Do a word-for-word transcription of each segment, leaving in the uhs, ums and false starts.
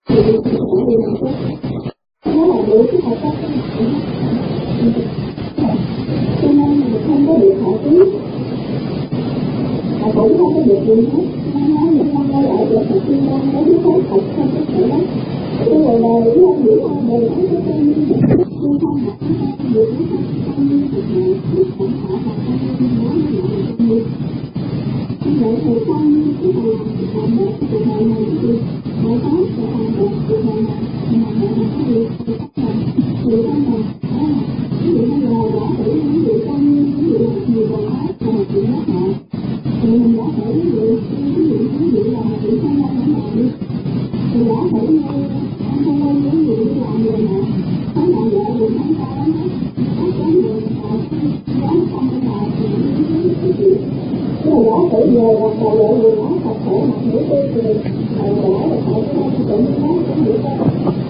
nó là đủ cái hợp tác cái mặt cho nên mình không có được họ tí mà cũng không có được gì hết. Nó nói mình không có lại được một chuyên gia đó nó thấy thật không có thể đó cái người này nghĩ không nghĩ không đời nói cái tên nhưng không học không được nó không như thực này biết không phải là không như nó nó lại là không như vậy thì không như cái này làm được cái này này thì phải có sẽ làm được cái này này nhưng mà mẹ mình có việc thì chắc là người ta là đó là ví dụ như là đã thử ví dụ con ví dụ nhiều bài hát là một chuyện đó họ thì mình đã thử ví dụ ví dụ ví dụ là một chuyện không làm nó làm đi thì đã thử như anh không ơi ví dụ như làm người nọ nó làm vợ người không cao lắm nó có người họ đó không có làm thì nó như cái chuyện cái là đã thử về hoặc là vợ người đó thật thể mặt mũi tươi cười rồi đã là phải cái này cũng nó cũng hiểu đâu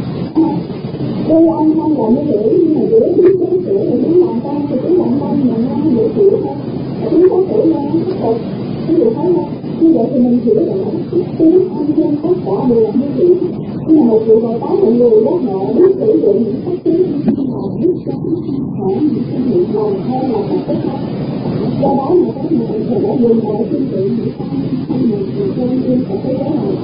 tôi anh không làm như vậy nhưng mà giữa chín chín tuổi thì chúng làm con thì chúng làm con mà nó không được hiểu thôi chúng có tuổi lên nó tốt ví dụ thấy không như vậy thì mình hiểu là nó chút tiếng anh dân tất cả đều làm như vậy nhưng mà một vụ bài toán mọi người đó họ biết sử dụng những cách tiếng mà biết cho họ những cái nguyện lòng hơn là các cái khác do đó mà các người thì đã dùng lại phương tiện những con không được người dân viên của cái đó này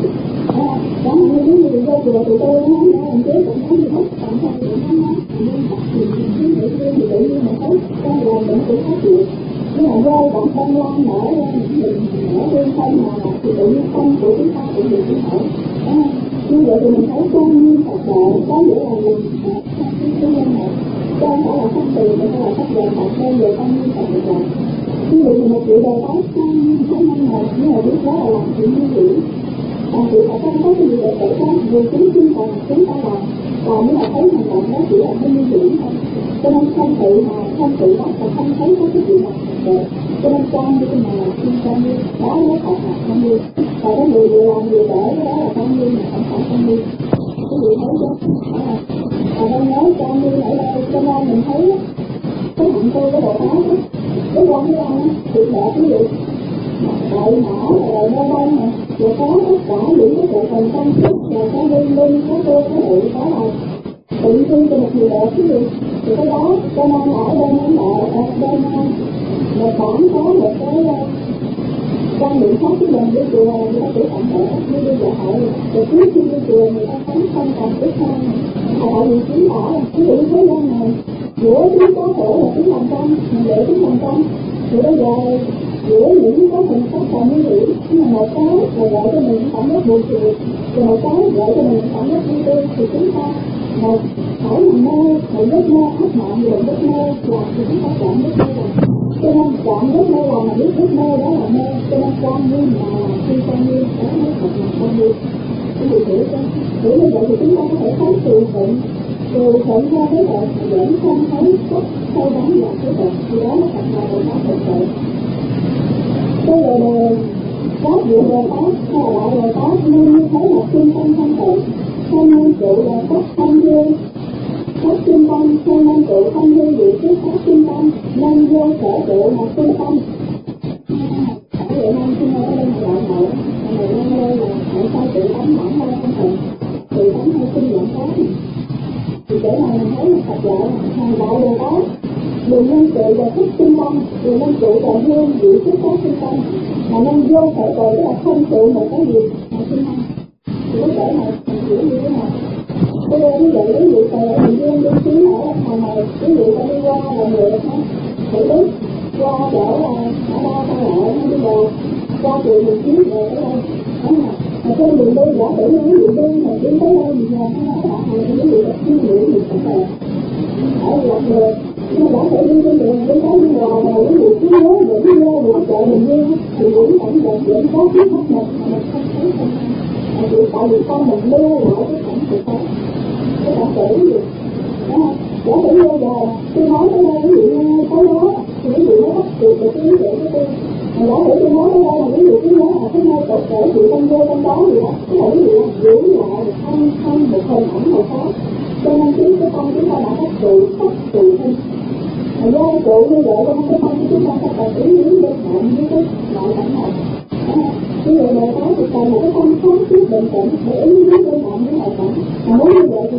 đó như những người vô chùa tụi tôi nói nói làm chứ cũng nói như hết còn không thì nó nói nên tập thì những cái người thì tự nhiên mà thấy con làm vẫn cũng có chuyện nhưng mà rơi bằng bông lan nở ra những người nở lên không mà thì tự nhiên tâm của chúng ta cũng được chuyển đổi như vậy thì mình thấy con nhiên Phật đạo có nghĩa là mình trong cái cái nhân này con phải là pháp tiền mà phải là pháp dạy Phật hơn về con nhiên Phật đạo như vậy thì một vị đề tái con nhiên cái năm này nhưng mà biết đó là làm chuyện như vậy làm chuyện ở trong có cái gì để xảy ra dù chúng chúng ta chúng ta làm còn nếu mà thấy hành động đó chỉ là cái như vậy thôi cho nên không tự mà không tự đắc và không thấy có cái chuyện nào đẹp cho nên con như thế nào là chuyên con như đó mới thật là con như và cái người vừa làm vừa để cái đó là con như mà không phải con như cái gì thấy chứ và đang nói con như ở đây cho nên mình thấy cái hạnh tôi cái bộ áo đó cái con cái ăn chuyện đẹp cái gì đợi mỏ rồi nơi đây nè rồi có tất cả những cái bộ phần công sức rồi có linh linh có tôi có bụi có là tự nhiên cho một người đẹp cái gì thì cái đó cho nên ở bên Ấn Độ ở bên Nhật Bản có một cái quan niệm khác cái mình đi chùa người ta chỉ tặng thể như đi dạy hội rồi trước khi đi chùa người ta sống không còn biết hơn tại vì chứng tỏ là cái điểm thế gian này giữa chúng có khổ là chúng làm công mình để chúng làm công thì bây giờ giữa những cái mình có còn như vậy nhưng mà một cái là gọi cho mình cảm giác buồn cười rồi một cái gọi cho mình cảm giác vui tươi thì chúng ta một phải nằm mơ một giấc mơ ác mộng rồi giấc mơ làm thì chúng ta chọn giấc mơ rồi cho nên chọn giấc mơ là mà biết giấc mơ đó là mơ cho nên con nguyên mà làm khi con nguyên đó mới thật là con nguyên cái gì hiểu không hiểu như vậy thì chúng ta có thể thấy từ thuận từ thuận theo thế độ vẫn không thấy cách sâu đắng là thế độ thì đó là thật là bộ pháp thực sự cái lời đề có vụ đề tác hay là lại đề tác nên như thế là trung tâm thân tự không nên trụ là các thân dương các trung tâm không nên trụ thân dương vị trước các trung tâm nên vô sở trụ là trung tâm ở vậy nên khi nói ở đây là lại hậu người nên đây là tại sao tự tánh bản ra không cần tự tánh hay sinh lượng khác thì để mà mình thấy là thật lại hàng đại đề tác đừng nên trụ vào các trung tâm đừng nên trụ vào hương vị trước các trung tâm mà nên vô sở trụ tức là không trụ một cái gì mà trung tâm thì có thể là mình hiểu như thế nào bây giờ ví dụ ví dụ tờ mình dương đi xíu ở hàng này ví dụ ta đi qua là người ha thử biết qua chỗ là ở ba ta lại nó đi vào qua trường mình xíu về tới đây đó mà mà trên đường đi giả sử như ví dụ đi mà đi tới đây mình làm nó nói lại thì ví dụ là ví dụ mình cũng về ở lạc đường nhưng mà giả sử đi trên đường đi tới đi vào rồi ví dụ cứ nhớ vẫn nhớ được chợ mình đi thì cũng cảnh đẹp vẫn có cái mắt một mà mình không thấy không tại vì tại vì con mình đưa lại cái cảnh thực tế cái cảnh tử gì đó giả sử như giờ tôi nói tới đây ví dụ như có nhớ thì ví dụ nó bắt được được cái ý tưởng của tôi mà giả sử tôi nói tới đây là ví dụ cứ nhớ là cái nơi cột cổ chị trong vô trong đó gì đó cái là ví dụ là giữ lại được không không một hình ảnh nào khác cho nên chính cái tâm chúng ta đã bắt trụ bắt trụ thêm mà do trụ như vậy cho nên cái tâm của chúng ta sẽ còn ý lý bên cạnh với cái ngoại cảnh này ví dụ đề tái thì cần một cái tâm sáng suốt bình tĩnh để ý lý bên cạnh với ngoại cảnh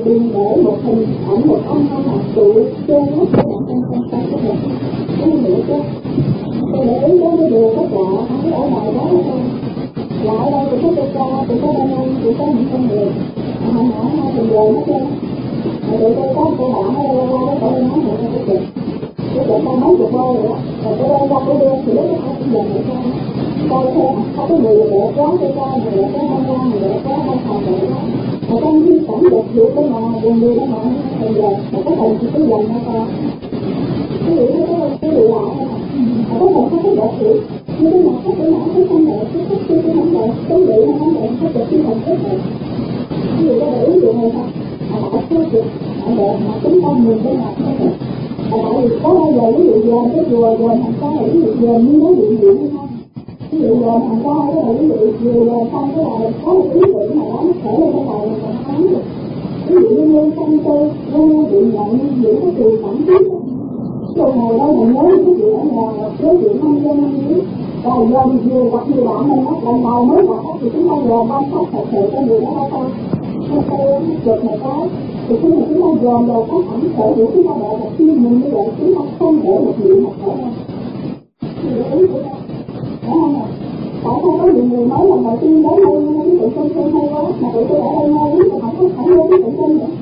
đừng để một hình ảnh một ông hay là trụ trên hết các bạn trong trong trong các bạn có hiểu chứ. Tôi để ý đến cái điều rất lạ, không biết ở ngoài đó hay không. Là ở đây tôi có tôi ca, tôi có đàn ông, tôi có những con người họ hỏi hai tuần rồi hết trơn. Rồi tụi tôi có cô bạn ở đây qua đó tôi nói hẹn cho tôi chụp. Tôi chụp con mấy chục đôi rồi đó. Rồi tôi đây ra tôi đưa thì lúc đó ai cũng dần lại coi. Coi thêm có cái người đẹp quá tôi coi, người đẹp quá hông ra, người đẹp quá hông phòng đẹp quá. Mà trong khi cảnh đẹp dữ bên ngoài, buồn đi đó mọi người giờ, mà có thần thì cứ dần ra coi. Cái gì đó có cái điều lạ này. Mà có thần có cái đẹp dữ. Nhưng cái mặt cái mặt cái không đẹp, cái cách cái cái không đẹp, cái vị nó không đẹp, cái đẹp cái thần rất đẹp. Cái gì đó để ý điều này thôi. Mà họ chưa kịp, họ đẹp mà chúng ta nhìn cái mặt nó đẹp. Và tại vì có bao giờ ví dụ dồn cái chùa dồn thành ca ví dụ dồn như nói chuyện chuyện hay không? Ví dụ dồn thành ca cái là ví dụ vừa dồn xong cái là có một ý tưởng nào đó nó khởi lên cái đầu mình không được. Ví dụ như nguyên sanh tư, nguyên chuyện nhận giữ cái chuyện cảm xúc. Rồi ngồi đây mình nhớ cái chuyện ở nhà, cái chuyện năm dân năm dưới. Rồi giờ thì vừa gặp nhiều bạn mình á, lần đầu mới gặp thì chúng ta dồn ban sách thật sự cho người đó đâu thôi. Theo tôi chụp một cái thì khi mà chúng ta dồn vào các ảnh sở hữu chúng ta đợi một khi mình như vậy chúng ta không để một chuyện một khởi ra. Thì để ý của ta. Phải không ạ? Tại sao có nhiều người nói lần đầu tiên đến đây nhưng cái tự sinh sinh hay quá mà tụi tôi ở đây ngay biết mà không có phải luôn cái tự sinh nữa.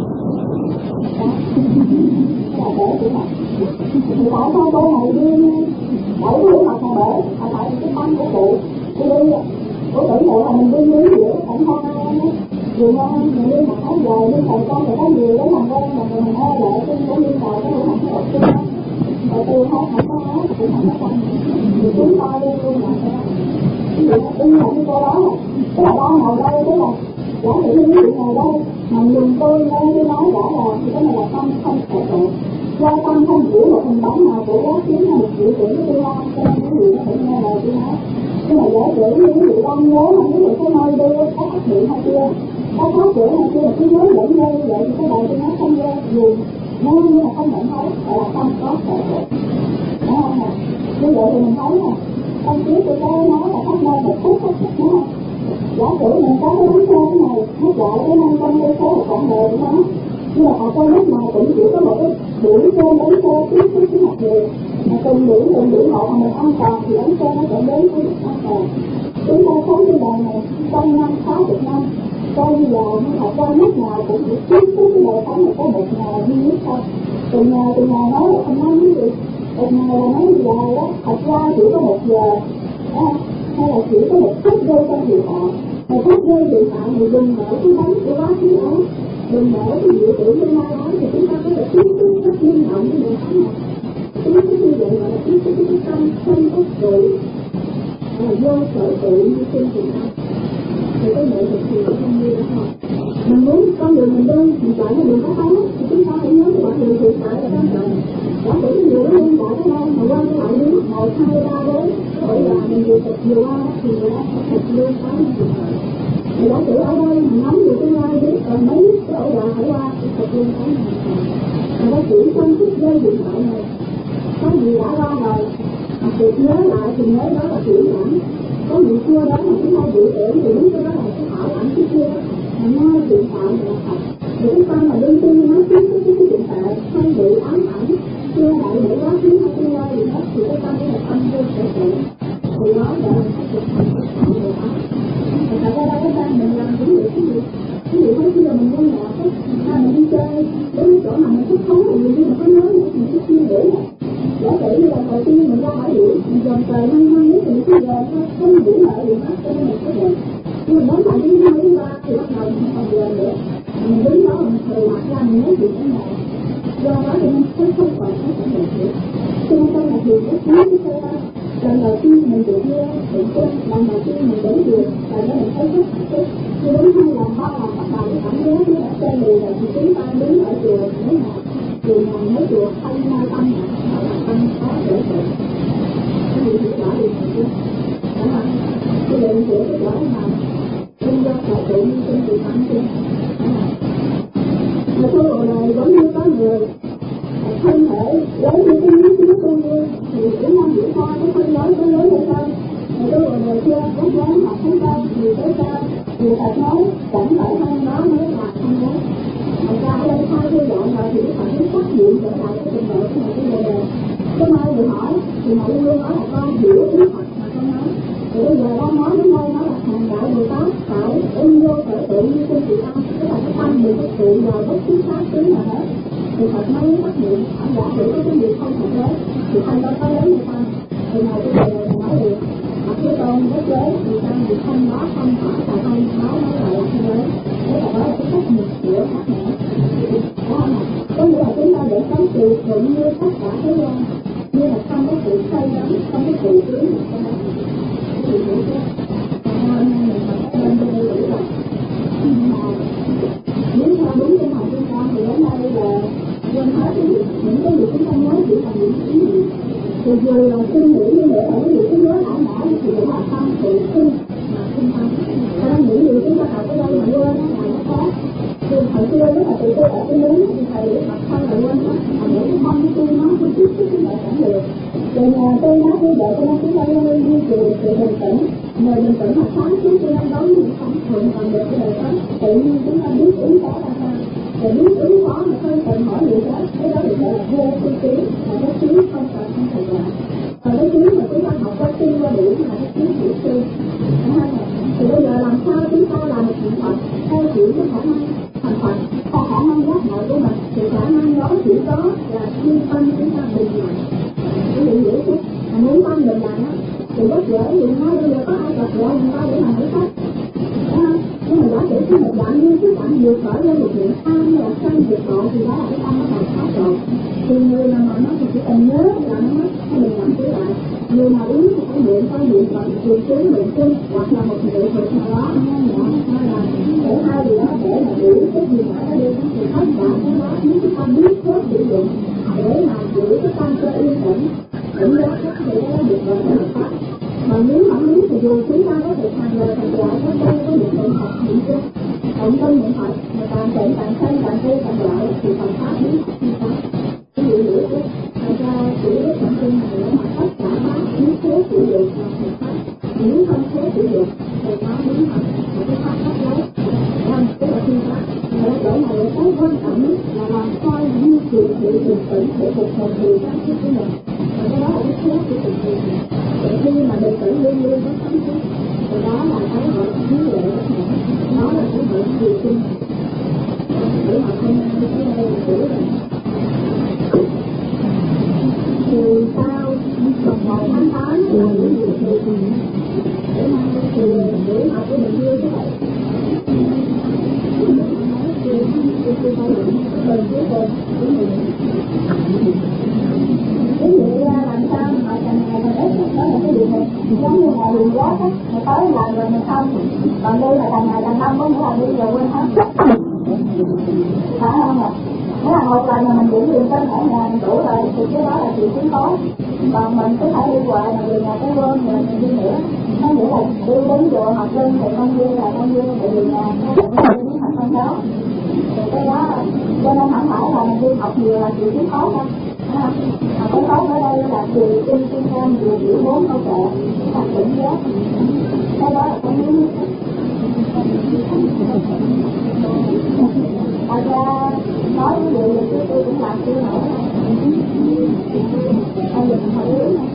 Đó. Là để của ta. Thì tại sao cô này đi đẩy cái mặt này bể? Là tại cái tâm của cụ. Tôi đi cô tưởng tượng là mình đi dưới giữa cảnh hoa đó. Dù ngon, mình đi mặc áo dài, đi thời con thì có nhiều đến làm quen mà mình e lệ trên cái liên cầu cái buổi học cái độc sinh đó. Rồi từ hai không có áo, cũng không có cầm. Thì chúng ta đi luôn là thế đó. Ví dụ là đi là cái cô đó là, tức là đang ngồi đây, tức là giả sử như ví dụ ngồi đây, mà dùng tôi nghe tôi nói đã là, thì cái này là tâm không thể độ. Do tâm không giữ một hình bóng nào của quá khứ hay một sự tưởng của tương lai, cho nên cái gì nó phải nghe lời tôi nói. Tức là giả sử như ví dụ đang nhớ mà ví dụ cái nơi đưa có phát hiện hay chưa, có phát triển hay chưa, cứ nhớ dẫn nghe như vậy thì cái lời tôi nói không nghe, dù nghe nhưng mà không nhận thấy, gọi là tâm có thể độ. Đúng không ạ? Như vậy thì mình thấy nè, trong trước tôi có nói là các nơi một phút phút phút đúng không? Giả sử mình có cái bánh xe thế này, nó gọi cái năm trăm cây số một cộng đời của nó, nhưng mà ở trong lúc này cũng chỉ có một cái buổi trên bánh xe tiếp tiếp cái mặt đường. Mà từng buổi từng buổi một mà mình an toàn thì bánh xe nó sẽ đến với an toàn. Chúng ta sống trên đời này trong năm sáu mươi năm, coi như là hay là coi lúc nào cũng chỉ tiếp xúc cái đời sống một cái một ngày duy nhất thôi. Từ nhà từ nhà nói là không nói cái gì, từ nhà là nói dài đó, thật ra chỉ có một giờ, đó. Hay là chỉ có một phút giây trong điện thoại. Một phút giây điện thoại thì đừng mở cái bánh của quá khứ đó, đừng mở cái dự tưởng tương lai đó thì chúng ta có thể tiếp xúc rất linh động với điện thoại này. Tiếp xúc như vậy gọi là tiếp xúc cái tâm không có tự, là vô sở tự như trên truyền thông. Thì cái nghệ thuật thì không như đó thôi. Mình muốn con đường mình đi, mình chạy cái đường có tốc thì chúng ta phải nhớ cái đoạn đường hiện tại là quan trọng. Giả sử cái người đó hiện tại cái đâu mà qua cái lại nước một, hai, ba, bốn, gọi là mình vừa thực vừa qua thì người ta sẽ thực luôn có những chuyện này. Thì giả sử ở đây mình nắm được tương lai biết còn mấy cái ổ gà phải qua thì thực luôn có những chuyện này. Người ta chỉ trong phút giây điện thoại này có gì đã qua rồi, mà việc nhớ lại thì nhớ đó là chuyển giảm. Có những chưa đó mà chúng ta dự tưởng thì đúng cái đó là cái ảo ảnh cái kia, mà ngay điện thoại là thật. Thì cái tâm mà đương tiên nói tiếp với cái điện thoại không bị ám ảnh, chưa lại để quá khứ hay tương lai gì hết thì cái tâm đó là tâm vô sở tự. Thì đó gọi là cái thực hành cái tạo đồ đó. Và thật ra đâu có ra mình làm cũng được cái gì. Ví dụ hồi xưa mình vô nhà thích, hay mình đi chơi, đến cái chỗ mà mình thích thú thì mình đi mà có nói nữa thì mình thích chia lửa này. Giả sử như là đầu tiên mình ra bãi biển, mình dồn trời năm năm nhất thì mình cứ dồn thôi, không đủ lợi gì hết, cho nên mình có được. Nhưng mà đến ngày thứ hai, thứ ba thì bắt đầu mình không dồn nữa. Mình đứng đó mình thầy mặt ra mình nói chuyện với nhau. Do đó thì mình thấy không còn có thể được nữa. Cho nên trong là thường rất nhớ cái xe đó. Lần đầu tiên mình được nghe, được trên, lần đầu tiên mình đến được, và đó mình thấy rất hạnh phúc. Khi đến hai lần, ba lần bắt đầu cảm giác như ở trên đường là thì chúng ta đứng ở chùa thế nào. Chùa nào nói chùa thanh mai tâm hạnh, gọi là tâm có thể tự. Cái gì hiểu rõ được rồi chứ? Đúng không? Cái định hiểu cái rõ nào? Không do thể tự nhiên trên tự tâm trên. Mà số đồ này giống như có người thân thể lấy những cái miếng miếng con như thì cũng không hiểu sao cái thân nói có lớn hay không. Mà số đồ này chưa có dám học không cao, nhiều tới cao, nhiều thật nói chẳng phải thân đó mới là thân nói. mà luôn luôn nói là con hiểu ý Phật mà con nói. Thì bây giờ con nói đến đây nó là hàng đạo Bồ Tát phải ưng vô sở tự như trên tự tâm, tức là cái tâm bị cái trụ vào bất cứ pháp xứ nào hết. Thì Phật nói bắt niệm, ông giả sử có cái gì không thật đấy, thì thanh đó có lấy như tâm. Thì nào tôi về nói liền, Phật Thế Tôn rất giới, thì tâm thì thanh đó không phải là thanh, nói nói lại là thanh giới. Thế là đó là cái cách nhìn của pháp mẹ. Có nghĩa là chúng ta để sống tùy thuận như tất cả thế gian, như là không có sự say đắm, không có sự cưới một cái đó. Thì hiểu chưa? Hôm nay mình phải lên cho đầy đủ rồi. Nếu theo đúng tinh thần chúng ta thì đến đây là quên hết cái gì, những cái gì chúng ta nói chỉ là những ý gì. Thì dù là suy nghĩ như vậy, ở cái gì chúng nói lại nã thì cũng là tâm tự sinh mà sinh tâm. Cho nên những gì chúng ta học ở đây mà quên nó là nó có. Thì hồi xưa lúc mà tụi tôi ở cái núi thì thầy học xong là quên hết, mà để cái mong tôi nói tôi chút chút chút lại chẳng được. Rồi nhà tôi nói tôi đợi cho nó chúng ta lên duy trì được sự bình tĩnh, nhờ bình tĩnh mà sáng suốt tôi đang đối những không thuận còn được cái đời đó. Tự nhiên chúng ta biết ứng phó ra sao, rồi biết ứng phó mà không cần hỏi gì hết, cái đó được gọi là vô tư trí, là cái trí không cần không thành lại. Còn cái trí mà chúng ta học có tin qua đủ là cái trí hiểu sư. Thì bây giờ làm sao chúng ta làm một chuyện Phật theo kiểu cái khả năng thành Phật, theo khả năng giác ngộ của mình, thì khả năng đó chỉ có là khi tâm chúng ta bình lặng. Cái gì hiểu chứ? Mà muốn tâm bình lặng á, thì rất dễ, vì nói bây giờ có ai gặp gỡ người ta để làm cái cách. Nhưng mà giả sử khi một dạng như cái dạng vượt khỏi lên một chuyện tham hay là sân vượt độ thì đó là cái tâm nó còn khó độ. Thì người nào mà nó thì chỉ cần nhớ là nó mất, mình làm cái lại. Người nào uống thì phải niệm có niệm Phật, niệm tiếng niệm kinh hoặc là một nghệ thuật nào đó nho nhỏ hay là để hai gì đó để mà giữ cái gì đó nó đi thì tất cả cái đó nếu chúng ta biết hết sử dụng để mà giữ cái tâm cho yên tĩnh, tỉnh giác thì nó được gọi là pháp. Mà nếu không biết thì dù chúng ta có thể thành lời thành giải có đây có niệm Phật Phật niệm kinh, cộng tâm niệm Phật mà càng tỉnh càng sanh càng tu càng lợi thì Phật pháp biết như pháp. Cái gì hiểu chứ? Thật ra chỉ biết cộng kinh này để mà tất cả pháp nếu thế sử dụng là một pháp, nếu không thế sử dụng thì nó biến thành một cái pháp pháp lấy. Nên tức là khi pháp ở chỗ này cái quan trọng là làm sao duy trì sự bình tĩnh để phục hồi điều sáng suốt của mình. Và cái đó là cái thế của tình người. Để khi mà bình tĩnh luôn luôn có sáng suốt, thì đó là cái gọi là trí huệ của mình. Đó là cái gọi là điều sinh. Để mà không như thế đây là đủ rồi. Thì sao một ngày tháng tám là những điều gì để mà thì để học của mình như thế vậy. Tôi phải luận lời cuối cùng của mình. Ví dụ làm sao mà càng ngày càng ít, đó là cái điều này giống như là đường quá á, mà tới làm rồi mình không, còn đây là càng ngày càng năm có nghĩa là bây giờ quên hết. Phải không ạ? Nếu là một lần mà mình giữ gìn cơ thể nhà mình đủ rồi thì cái đó là chuyện chính tốt. Còn mình cứ phải đi hoài mà về nhà cái quên rồi mình đi nữa. Nó nghĩa là đi đến chùa học linh thì con duyên là con duyên, để về nhà nó cũng đi học con đó. Thì cái đó cho nên không phải là mình đi học nhiều là chuyện chính tốt đâu. Mà cái tốt ở đây là trừ kinh kinh nam trừ chữ bốn câu kệ là tỉnh giác. Cái đó là cái miếng thật ra nói cái điều gì chứ tôi cũng làm chưa nổi. Bây giờ mình hỏi yếu nè.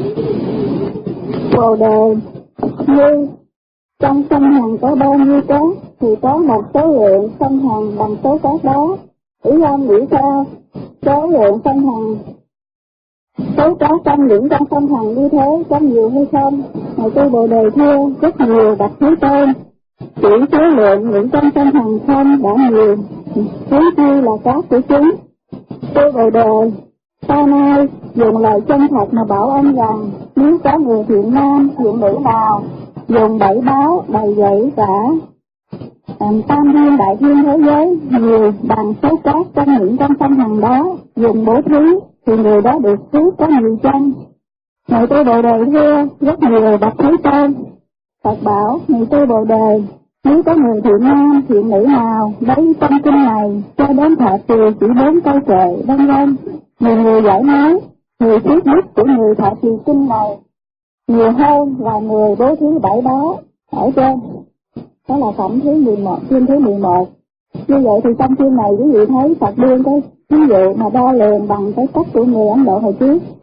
Bồ đề như trong sông Hằng có bao nhiêu cát thì có một số lượng sông Hằng bằng số cát đó. Ủy Long nghĩ sao? Số lượng sông Hằng, số cát trong những con sông Hằng như thế có nhiều hay không? Ngài tư Bồ đề thưa rất nhiều bạch Thế Tôn. Chỉ số lượng những con sông Hằng không đã nhiều, thứ chi là cát của chúng. Tư Bồ đề, sau nay dùng lời chân thật mà bảo ông rằng nếu có người thiện nam, thiện nữ nào dùng bảy báo, đầy dẫy cả tam thiên đại thiên thế giới nhiều bằng số cát trong những con sông Hằng đó, dùng bố thí thì người đó được phước có nhiều chăng? Ngài tư Bồ đề thưa rất nhiều bạch Thế Tôn. Phật bảo ngài tư Bồ đề, nếu có người thiện nam, thiện nữ nào lấy trong kinh này cho đến thọ trì chỉ bốn câu kệ vân vân, nhiều người giải nói thì phước đức của người thọ trì kinh này nhiều hơn là người bố thí bảy báo ở trên. Đó là phẩm thứ mười một, chương thứ mười một. Như vậy thì trong chương này quý vị thấy Phật đưa cái ví dụ mà đo lường bằng cái cách của người Ấn Độ hồi trước.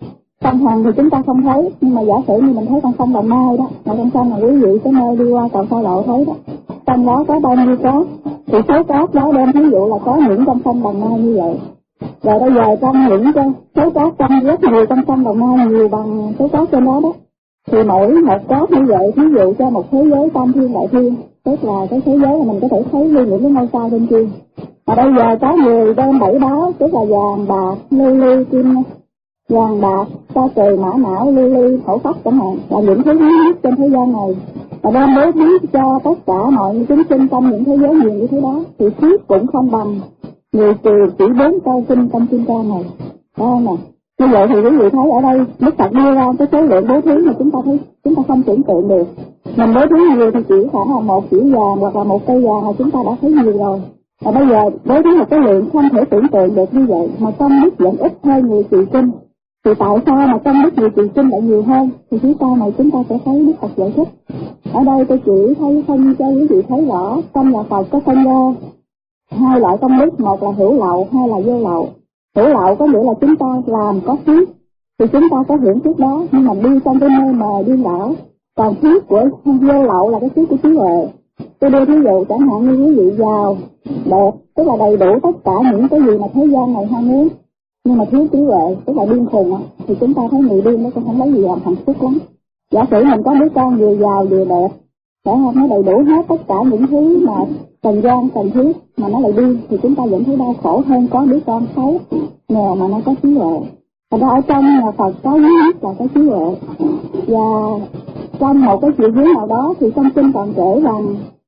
Sông Hằng thì chúng ta không thấy, nhưng mà giả sử như mình thấy con sông Đồng Nai đó, là con sông mà quý vị cái nơi đi qua cầu Sa Lộ thấy đó, trong đó có bao nhiêu cát, thì số cát đó đem ví dụ là có những con sông Đồng Nai như vậy. Rồi bây giờ trong những cái số cát trong rất nhiều con sông Đồng Nai nhiều bằng số cát trên đó đó, thì mỗi một cát như vậy ví dụ cho một thế giới tam thiên đại thiên, tức là cái thế giới mà mình có thể thấy như những cái ngôi sao trên kia. Mà bây giờ có người đem bảy báo, tức là vàng, bạc, lưu kim, vàng, bạc, sa trì, mã não, lưu thổ phách chẳng hạn, là những thứ quý nhất trên thế gian này. Và đem bố thí cho tất cả mọi chúng sinh trong những thế giới nhiều như thế đó, thì phước cũng không bằng người trừ chỉ bốn câu kinh trong kim ca này. Đó không nè? Như vậy thì quý vị thấy ở đây Đức Phật đưa ra cái số lượng bố thí mà chúng ta thấy chúng ta không tưởng tượng được. Mình bố thí nhiều thì chỉ khoảng là một chỉ vàng hoặc là một cây vàng là chúng ta đã thấy nhiều rồi. Và bây giờ bố thí một cái lượng không thể tưởng tượng được như vậy, mà công đức vẫn ít hơn người trì kinh. Thì tại sao mà công đức người trì kinh lại nhiều hơn? Thì phía sau này chúng ta sẽ thấy Đức Phật giải thích. Ở đây tôi chỉ thấy phân cho quý vị thấy rõ, trong nhà Phật có phân ra hai loại công đức, một là hữu lậu, hai là vô lậu. Hữu lậu có nghĩa là chúng ta làm có phước thì chúng ta có hưởng phước đó, nhưng mà đi trong cái nơi mà điên đảo. Còn phước của vô lậu là cái phước của trí huệ. Tôi đưa ví dụ chẳng hạn như quý vị giàu, đẹp, tức là đầy đủ tất cả những cái gì mà thế gian này ham muốn, nhưng mà thiếu trí huệ, tức là điên khùng, thì chúng ta thấy người điên nó cũng không lấy gì làm hạnh phúc lắm. Giả sử mình có đứa con vừa giàu vừa đẹp, phải không, nó đầy đủ hết tất cả những thứ mà cần gian cần thiết, mà nó lại điên, thì chúng ta vẫn thấy đau khổ hơn có đứa con xấu nghèo mà nó có trí huệ. Thật ra ở trong nhà Phật có lý nhất là cái trí huệ. Và trong một cái chuyện dưới nào đó thì trong kinh còn kể rằng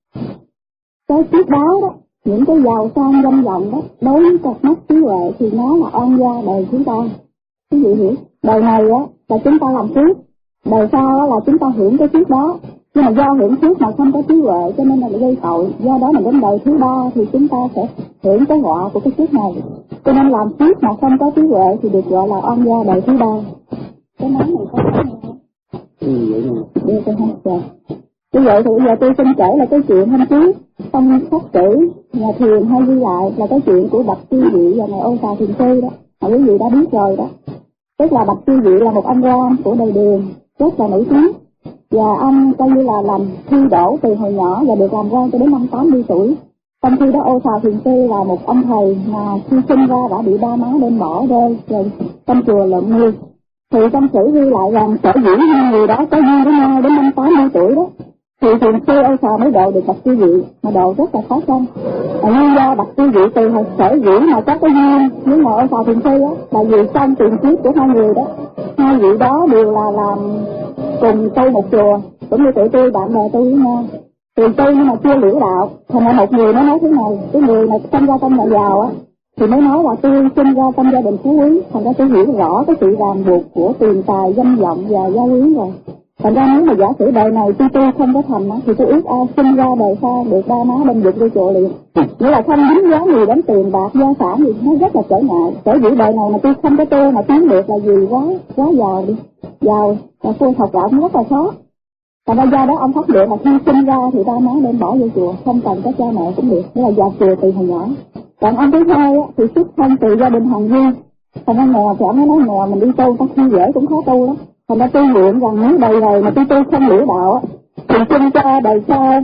cái phước báo đó, những cái giàu sang danh vọng đó, đối với cặp mắt trí huệ thì nó là oan gia đời chúng ta. Quý vị hiểu, đời này á là chúng ta làm phước, đời sau á là chúng ta hưởng cái phước đó. Nhưng mà do hưởng phước mà không có trí huệ cho nên là gây tội, do đó mà đến đời thứ ba thì chúng ta sẽ hưởng cái họa của cái phước này. Cho nên làm phước mà không có trí huệ thì được gọi là oan gia đời thứ ba. Cái nói này có nói không? Ừ, vậy nè. Đưa tôi hát rồi. Như vậy thì bây giờ tôi xin kể là cái chuyện hôm trước trong sách sử nhà thiền hay ghi lại là cái chuyện của Bạch Chi Vị và ngài Ô Xà Thiền Sư đó, mà quý vị đã biết rồi đó. Tức là Bạch Chi Vị là một ông quan của đời Đường rất là nổi tiếng, và ông coi như là làm thi đỗ từ hồi nhỏ và được làm quan cho đến năm tám mươi tuổi. Trong khi đó Ô Xà Thiền Sư là một ông thầy mà khi sinh ra đã bị ba má đem bỏ rơi rồi trong chùa lợn nuôi. Thì trong sử ghi lại rằng sở dĩ hai người đó có duyên với nhau đến năm tám mươi tuổi đó, thì Thiền Sư Ô Xà mới độ được Bạch Chi Vị, mà độ rất là khó khăn. Và nguyên do Bạch Chi Vị từ hồi sở dĩ mà có cái duyên với ngài Ô Xà Thiền Sư đó là vì trong tiền kiếp của hai người đó, hai vị đó đều là làm cùng tu một chùa, cũng như tụi tôi bạn bè tôi với nhau. Thì tôi nhưng mà chưa liễu đạo, thành ra một người nó nói thế này, cái người mà sinh ra trong nhà giàu á, thì mới nói là tôi sinh ra trong gia đình phú quý, thành ra tôi hiểu rõ cái sự ràng buộc của tiền tài, danh vọng và gia quyến rồi. Thành ra nếu mà giả sử đời này tôi tu không có thành á, thì tôi ước ao sinh ra đời sau được ba má bên vực vô chùa liền. Nghĩa là không dính dáng gì đến tiền bạc, gia sản gì, nó rất là trở ngại. Sở dĩ đời này mà tôi không có tu mà tiến được là vì quá, quá giàu đi. Giàu và tu học đạo cũng rất là khó. Thành ra do đó ông phát hiện là khi sinh ra thì ba má nên bỏ vô chùa, không cần có cha mẹ cũng được, nghĩa là vào chùa từ hồi nhỏ. Còn ông thứ hai á, thì xuất thân từ gia đình hàng duy. Thành ra nghèo thì ông mới nói nghèo mình đi tu, có khi dễ cũng khó tu lắm. Thành ra tôi nguyện rằng nếu đời này mà tôi tu không liễu đạo á, thì sinh cho đời sau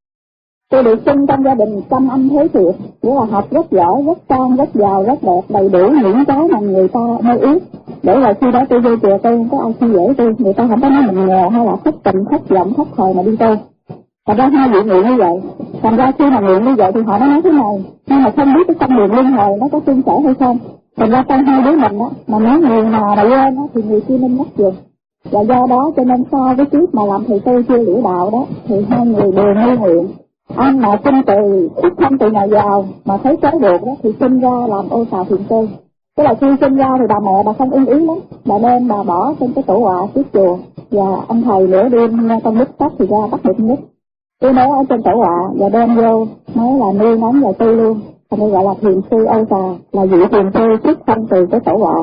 tôi được sinh trong gia đình trăm anh thế thiệt, nghĩa là học rất giỏi, rất sang, rất giàu, rất đẹp, đầy đủ những cái mà người ta mơ ước. Để là khi đó tôi vô chùa tôi không có ai khi dễ tôi, người ta không có nói mình nghèo hay là thất tình, thất vọng, thất thời mà đi tu. Thành ra hai vị nguyện như vậy. Thành ra khi mà nguyện như vậy thì họ nói thế này, nhưng mà không biết cái con đường luân hồi nó có suôn sẻ hay không. Thành ra trong hai đứa mình á, mà nếu người nào mà quên á thì người kia nên nhắc dùm. Và do đó cho nên so với trước mà làm thầy tôi chưa liễu đạo đó, thì hai người đều như nguyện. Anh mà sinh từ xuất thân từ nhà giàu mà thấy trái được đó thì sinh ra làm Ô Xà Thiền Sư. Tức là khi sinh ra thì bà mẹ bà không ưng ý lắm, bà đem bà bỏ trên cái tổ họa trước chùa, và ông thầy nửa đêm nghe con nít tóc thì ra bắt được nít. Tôi nói ở trên tổ họa và đem vô nói là nuôi nấng và tu luôn. Thành nên gọi là Thiền Sư Ô Xà, là vị Thiền Sư xuất thân từ cái tổ họa.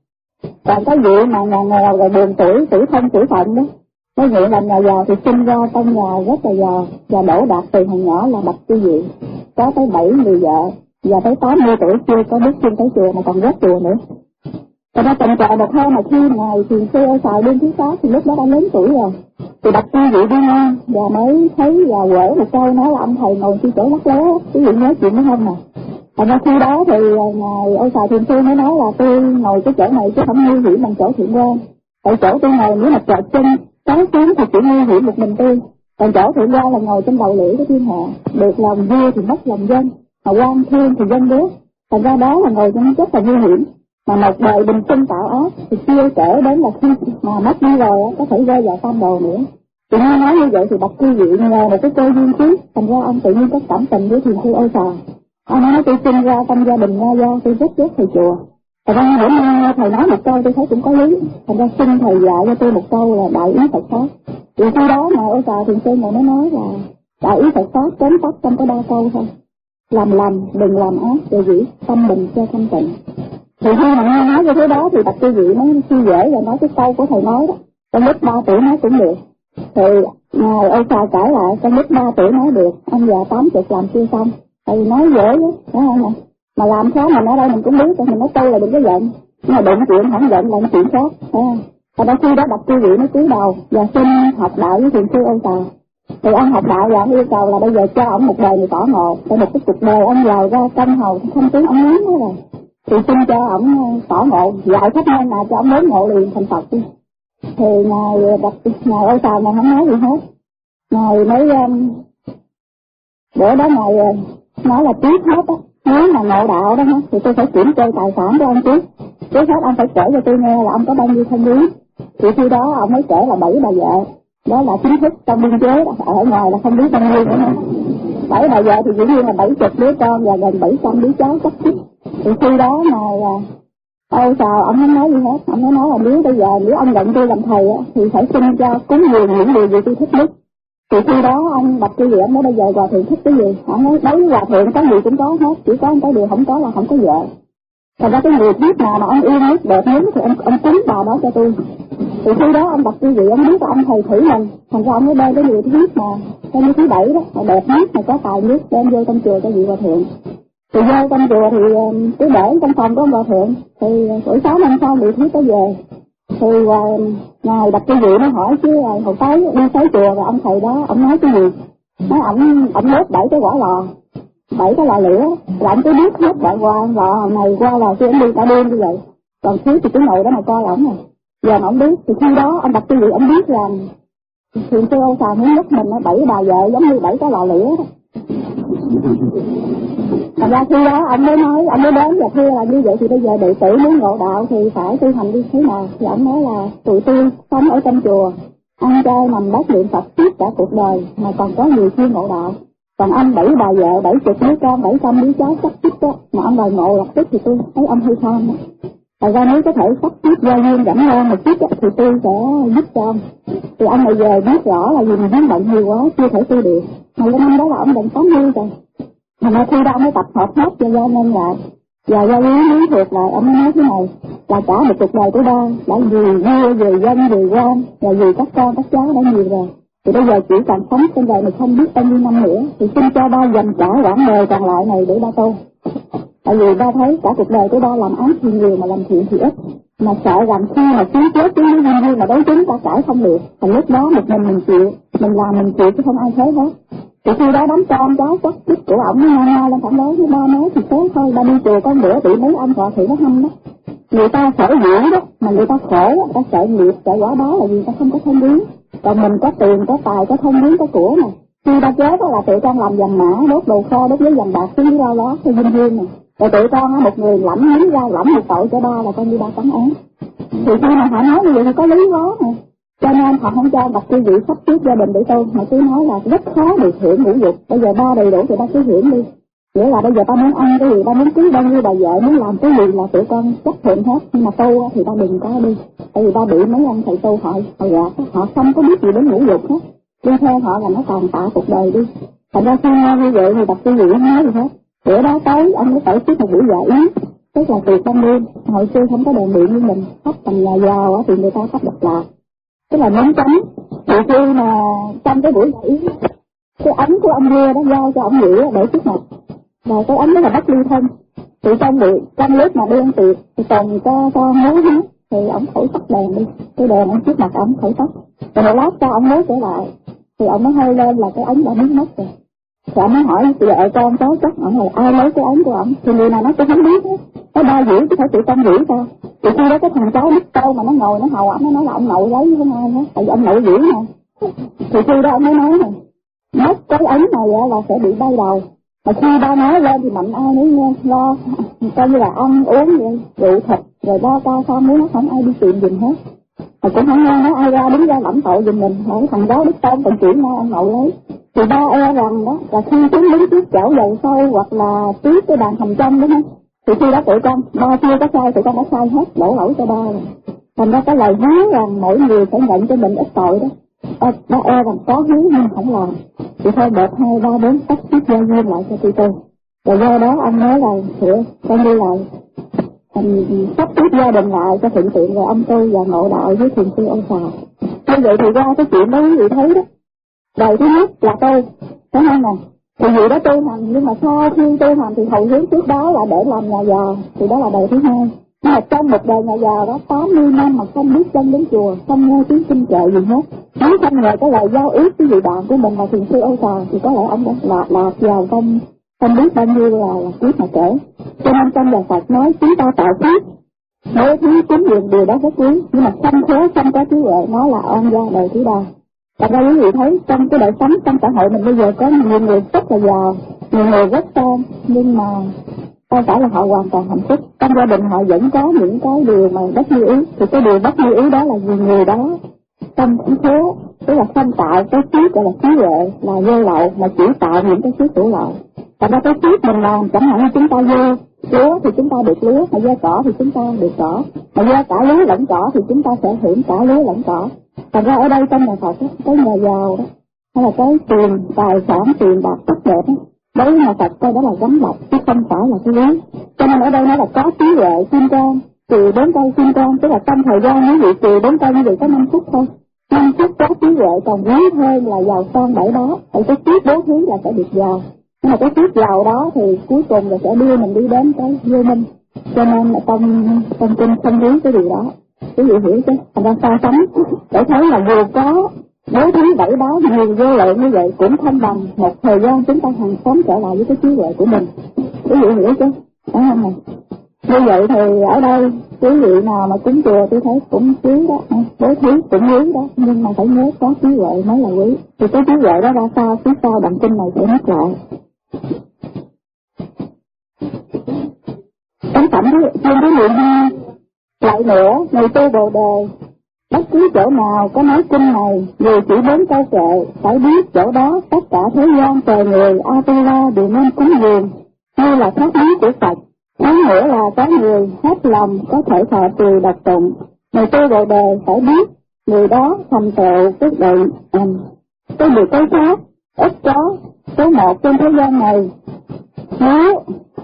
Còn cái vị mà nhà nghèo rồi buồn tuổi, tuổi thân tuổi phận đó, cái vị làm nhà giàu thì sinh ra trong nhà rất là giàu và đổ đạt từ hồi nhỏ là Bạch Chi Vị, có tới bảy người vợ và tới tám mươi tuổi chưa có bước chân tới chùa mà còn rất chùa nữa. Rồi ra tình cờ một hôm mà khi ngài thiền sư Âu Sào đêm thứ sáu thì lúc đó đã lớn tuổi rồi. Thì đặt quý vị đi ngang và mới thấy và quở một câu nói là ông thầy ngồi trên chỗ lắc léo, quý vị nhớ chuyện đó không nè. Thành ra khi đó thì ngài Âu Sào thiền sư mới nói là tôi ngồi cái chỗ này chứ không nguy hiểm bằng chỗ thiện quan. Tại chỗ tôi ngồi nếu mà trợt chân sáng xuống thì chỉ nguy hiểm một mình tôi. Còn chỗ thiện quan là ngồi trên đầu lưỡi của thiên hạ, được lòng vua thì mất lòng dân, mà quan thiên thì dân ghét. Thành ra đó là ngồi trong rất là nguy hiểm. Mà một đời bình sinh tạo ác thì chưa kể đến là khi mà mất đi rồi có thể rơi vào tam đồ nữa. Thì nghe nói như vậy thì bạch quý vị nhờ một cái cơ duyên khí, thành ra ông tự nhiên có cảm tình với thiền sư Âu Sào. Ông nói tôi sinh ra trong gia đình nho gia, tôi rất ghét thầy chùa. Thành ra hôm nay thầy nói một câu tôi thấy cũng có lý, thành ra xin thầy dạy cho tôi một câu là đại ý Phật pháp. Thì khi đó mà Âu Sào thiền sư ngài mới nói là đại ý Phật pháp tóm tắt trong có ba câu thôi: làm lành đừng làm ác để giữ tâm mình cho thanh tịnh. Thì khi mà nghe nói như thế đó thì bạch quý vị mới suy dễ và nói cái câu của thầy nói đó, trong lúc ba tuổi nói cũng được. Thì ngài Âu Sào cãi lại, trong lúc ba tuổi nói được, ông già tám chục làm chưa xong. Tại vì nói dễ đó, phải không ạ? Mà làm sao mình ở đây mình cũng biết, mình nói câu là đừng có giận. Nhưng mà đụng chuyện không giận là chuyện khác, phải không? Và đôi khi đó bạch quý vị mới cúi đầu và xin học đạo với thiền sư Âu Sào. Thì ông học đạo và ông yêu cầu là bây giờ cho ông một đời người tỏ ngộ, để một cái cuộc đời ông giàu ra trong hầu không tiếng ông muốn đó rồi. Thì xin cho ông tỏ ngộ, dạy khách nhân mà cho ông lớn ngộ liền thành Phật đi. Thì ngài bạch ngài Âu Sào ngài không nói gì hết. Ngài mới um, bữa đó ngài uh, nói là trước hết á, nếu mà ngộ đạo đó thì tôi phải kiểm kê tài sản của ông trước. Trước hết ông phải kể cho tôi nghe là ông có bao nhiêu thân quyến. Thì khi đó ông mới kể là bảy bà vợ. Đó là chính thức trong biên chế đó, ở ngoài là không biết bao nhiêu nữa. Bảy bà vợ thì dĩ nhiên là bảy chục đứa con và gần bảy trăm đứa cháu chắc chích. Thì khi đó mà Âu Sào ông không nói gì hết, ông nói nói là nếu bây giờ nếu ông nhận tôi làm thầy á, thì phải xin cho cúng dường những điều gì tôi thích nhất. Thì khi đó ông bạch cái gì ông nói bây giờ hòa thượng thích cái gì, ông nói đối với hòa thượng cái gì cũng có hết, chỉ có cái điều không có là không có vợ. Thành ra cái người biết nào mà ông yêu nhất đẹp nhất thì ông ông cúng bà đó cho tôi. Thì khi đó ông bạch cái gì ông biết là ông thầy thử mình, thành ra ông mới đem cái người thứ nhất mà cái như thứ bảy đó, mà đẹp nhất mà có tài nhất đem vô trong chùa cho vị hòa thượng. Thì vô trong chùa thì cứ để trong phòng của ông hòa thượng. Thì buổi sáu năm sau vị thiết tới về. Thì uh, ngài bạch cái vị nó hỏi chứ uh, hồi tới đi tới chùa và ông thầy đó ông nói cái gì? Nói ổng ổng đốt bảy cái quả lò, bảy cái lò lửa, là ông cứ biết hết đoạn qua lò này qua lò kia, ông đi cả đêm như vậy. Còn thứ thì cứ ngồi đó mà coi ổng này. Giờ mà ông biết thì khi đó ông bạch cái vị ông biết rằng thiền sư Âu Sào muốn nhắc mình nó bảy bà vợ giống như bảy cái lò lửa đó. Thành ra khi đó ông mới nói, ông mới đến và thưa là như vậy thì bây giờ đệ tử muốn ngộ đạo thì phải tu hành đi thế nào. Thì ông nói là tụi tôi sống ở trong chùa, ăn chay nằm đất niệm Phật suốt cả cuộc đời mà còn có nhiều chưa ngộ đạo. Còn ông bảy bà vợ, bảy chục đứa con, bảy trăm đứa cháu sắp xếp đó, mà ông đòi ngộ lập tức thì tôi thấy ông hơi tham đó. Thật ra nếu có thể sắp xếp gia duyên rảnh hơn một chút thì tôi sẽ giúp cho ông. Thì ông này về biết rõ là vì mình hắn bận nhiều quá chưa thể tu được. Mà cái năm đó là ông gần tám mươi rồi. Thành ra khi đó ông mới tập hợp hết cho gia nhân lại. Và gia lý lý thuộc lại ông mới nói thế này, là cả một cuộc đời của ba đã vì vua, vì dân, vì quan và vì các con, các cháu đã nhiều rồi. Thì bây giờ chỉ còn sống trên đời này không biết bao nhiêu năm nữa, thì xin cho ba dành cả quãng đời còn lại này để ba tu. Tại vì ba thấy cả cuộc đời của ba làm ác thì nhiều mà làm thiện thì ít, mà sợ rằng khi mà cứu chết chúng nó vui mà đối chúng ta cãi không được, thì lúc đó một mình mình chịu, mình làm mình chịu chứ không ai thấy hết. Thì khi đó đám con cháu chắc chích của ổng nó ngang ngang lên phản đối với ba nói thì thế thôi, ba đi chùa con bữa bị mấy ông hòa thượng nó hâm đó. Người ta sợ dữ đó, mà người ta khổ đó, người ta sợ nghiệp, sợ quả đó là vì người ta không có thông biến. Còn mình có tiền, có tài, có thông biến, có của mà. Khi ta chết đó là tụi con làm vàng mã, đốt đồ kho, đốt giấy vàng bạc xuống dưới lao đó, theo dinh duyên này. Rồi tụi con á, một người lẫm miếng ra, lẫm một tội cho ba là con đi ba tấn án. Thì khi mà họ nói như vậy thì có lý quá mà. Cho nên họ không cho bạch quý vị sắp xếp gia đình để tu, mà cứ nói là rất khó được hưởng ngũ dục. Bây giờ ba đầy đủ thì ba cứ hưởng đi. Nghĩa là bây giờ ta muốn ăn cái gì, ta muốn cưới bao nhiêu bà vợ, muốn làm cái gì là tụi con chấp thuận hết. Nhưng mà tu thì ta đừng có đi. Tại vì ta bị mấy ông thầy tu họ, họ gạt, họ không có biết gì đến ngũ dục hết. Đi theo họ là nó tàn tạ cuộc đời đi. Thành ra khi nghe như vậy thì bạch quý vị không nói gì hết. Bữa đó tới, ông mới tổ chức một buổi dạ yến. Tức là từ ban đêm, hồi xưa không có đèn điện như mình, thắp tầng nhà giàu thì người ta thắp độc lạc. Tức là nến trắng. Thì khi mà trong cái buổi dạ yến, cái ấm của ông vua đó giao cho ông Nghĩa để trước mặt. Và cái ấm đó là bất ly thân. Thì trong bị trong lúc mà đen tiệc thì còn cho con múa hát thì ổng thổi tắt đèn đi, cái đèn ở trước mặt ổng thổi tắt, rồi một lát sau ổng múa trở lại thì ổng mới hơi lên là cái ống đã biến mất rồi. Thì ổng mới hỏi chị vợ con cháu chắc ổng là ai lấy cái ống của ổng, thì người nào nó cũng không biết hết, nó ba dữ chứ phải tự con dữ sao. Thì khi đó cái thằng cháu biết câu mà nó ngồi nó hầu ổng, nó nói là ông nội lấy với ai hết, tại vì ông nội dữ mà. Thì khi đó ông mới nói này, mất cái ống này là sẽ bị bay đầu. Mà khi ba nói lên thì mạnh ai nấy nghe, lo coi như là ăn uống vậy, rượu thịt rồi ba ca sao muốn nó không ai đi tìm giùm hết. Mà cũng không nghe nói ai ra đứng ra lãnh tội giùm mình, hỏi thằng đó đích tôn còn chuyển ngay ông nội lấy. Thì ba e rằng đó là khi chúng đứng trước chảo dầu sôi hoặc là trước cái bàn hầm trong đúng không? Thì khi đó tụi con, ba chưa có sai, tụi con đã sai hết, đổ lỗi cho ba rồi. Thành ra cái lời hứa rằng mỗi người phải nhận cho mình ít tội đó. Ba, ba e rằng có hứa nhưng không làm. Thì thôi một, hai, ba, bốn sắp xếp gia duyên lại cho tụi tôi. Rồi do đó ông nói là sửa, coi như là um, sắp xếp gia đình lại cho thuận tiện rồi ông tôi và ngộ đạo với thiền sư ông Xà. Như vậy thì ra cái chuyện đó quý vị thấy đó. Đời thứ nhất là tôi, phải không nè? Thì vị đó tu hành, nhưng mà sau khi tu hành thì hầu hướng trước đó là để làm nhà giàu, thì đó là đời thứ hai. Nhưng mà trong một đời nhà giàu đó tám mươi năm mà không biết chân đến chùa, không nghe tiếng kinh kệ gì hết, nếu không ngờ cái lời giao ước với vị bạn của mình là thiền sư Âu Xà thì có lẽ ông đã lạc lạc vào không không biết bao nhiêu là, là kiếp mà kể. Cho nên trong lời Phật nói chúng ta tạo phước, mỗi thứ chính quyền điều đó rất quý, nhưng mà không khế không có trí huệ nó là oan gia đời thứ ba. Thật ra quý vị thấy trong cái đời sống trong xã hội mình bây giờ có nhiều người rất là giàu, nhiều người rất sang, nhưng mà không phải là họ hoàn toàn hạnh phúc. Trong gia đình họ vẫn có những cái điều mà bất như ý, thì cái điều bất như ý đó là vì người đó tâm trí thế, tức là không tạo cái phước gọi là trí huệ, là vô lậu, mà chỉ tạo những cái phước hữu lậu. Thật ra cái phước mình làm, chẳng hạn như chúng ta gieo lúa thì chúng ta được lúa, mà gieo cỏ thì chúng ta được cỏ, mà gieo cả lúa lẫn cỏ thì chúng ta sẽ hưởng cả lúa lẫn cỏ. Thật ra ở đây trong nhà Phật, cái nhà giàu đó, hay là cái tiền, tài sản, tiền bạc tốt đẹp đó, đối với nhà Phật coi đó là gắn lọc, chứ không phải là cái lý. Cho nên ở đây nó là có trí huệ, kim cang, trừ bốn câu kim cang, tức là trong thời gian quý vị trừ bốn câu như vậy có năm phút thôi. năm phút có trí huệ còn quý hơn là giàu sang bảy đó, tại cái phước bố thí là sẽ được giàu. Nhưng mà cái phước giàu đó thì cuối cùng là sẽ đưa mình đi đến cái vô minh. Cho nên trong trong kinh không quý cái điều đó. Quý vị hiểu chứ? Thành ra so sánh để thấy là dù có bố thí bảy đó nhiều vô lượng như vậy cũng không bằng một thời gian chúng ta hàng xóm trở lại với cái trí huệ của mình. Quý vị hiểu chứ? Phải không này? Như vậy thì ở đây quý vị nào mà cúng chùa tôi thấy cũng quý đó, bố thí cũng quý đó, nhưng mà phải nhớ có trí huệ mới là quý. Thì cái trí huệ đó ra sao, phía sau đoạn kinh này sẽ nhắc lại. Ấn phẩm trên cái niệm hai. Lại nữa, người tu Bồ Đề, bất cứ chỗ nào có nói kinh này, dù chỉ bốn câu kệ, phải biết chỗ đó tất cả thế gian trời người A-tu-la đều nên cúng dường, như là pháp lý của Phật. Nói nghĩa là có người hết lòng có thể thọ trì đọc tụng. Người tu Bồ Đề phải biết người đó thành tựu cái định um, cái được cái pháp ít có số một trên thế gian này. Nếu